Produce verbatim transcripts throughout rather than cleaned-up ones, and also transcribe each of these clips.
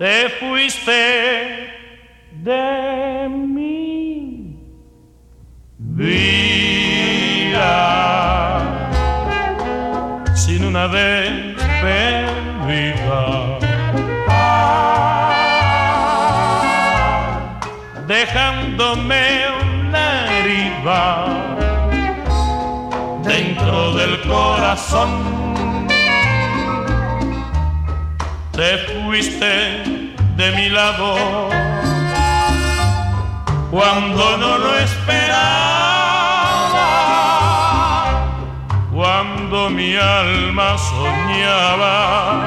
te fuiste de mí, vida, sin una despedida, dejándome una herida dentro del corazón. Te fuiste de mi lado cuando no lo esperaba, cuando mi alma soñaba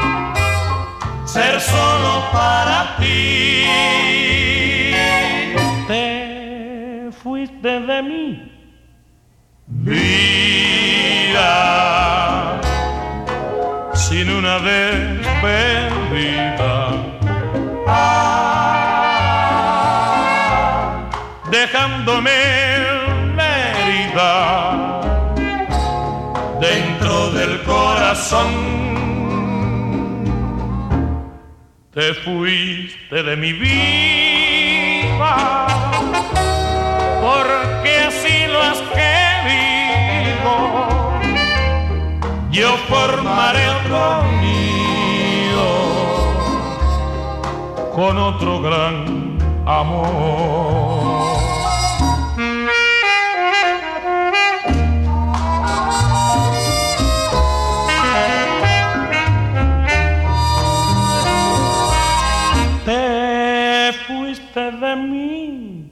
ser solo para ti. Te fuiste de mí, vida, sin una despedida, ah, dejándome una herida dentro del corazón. Te fuiste de mi vida porque así lo has querido. Yo formaré otro nido con otro gran amor. Te fuiste de mí,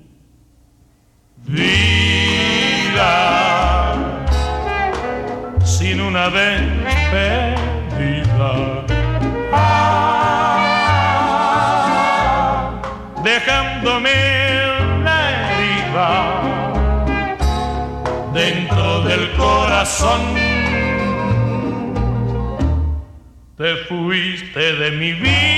vida, sin una despedida, ah, dejándome una herida dentro del corazón. Te fuiste de mi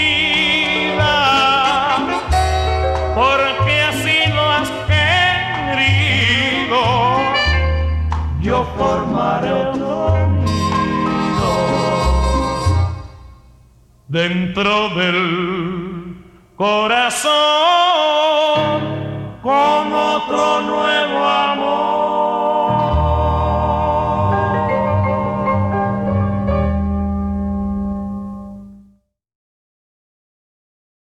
vida porque así lo has querido. Yo formaré otro nido dentro del corazón con otro nuevo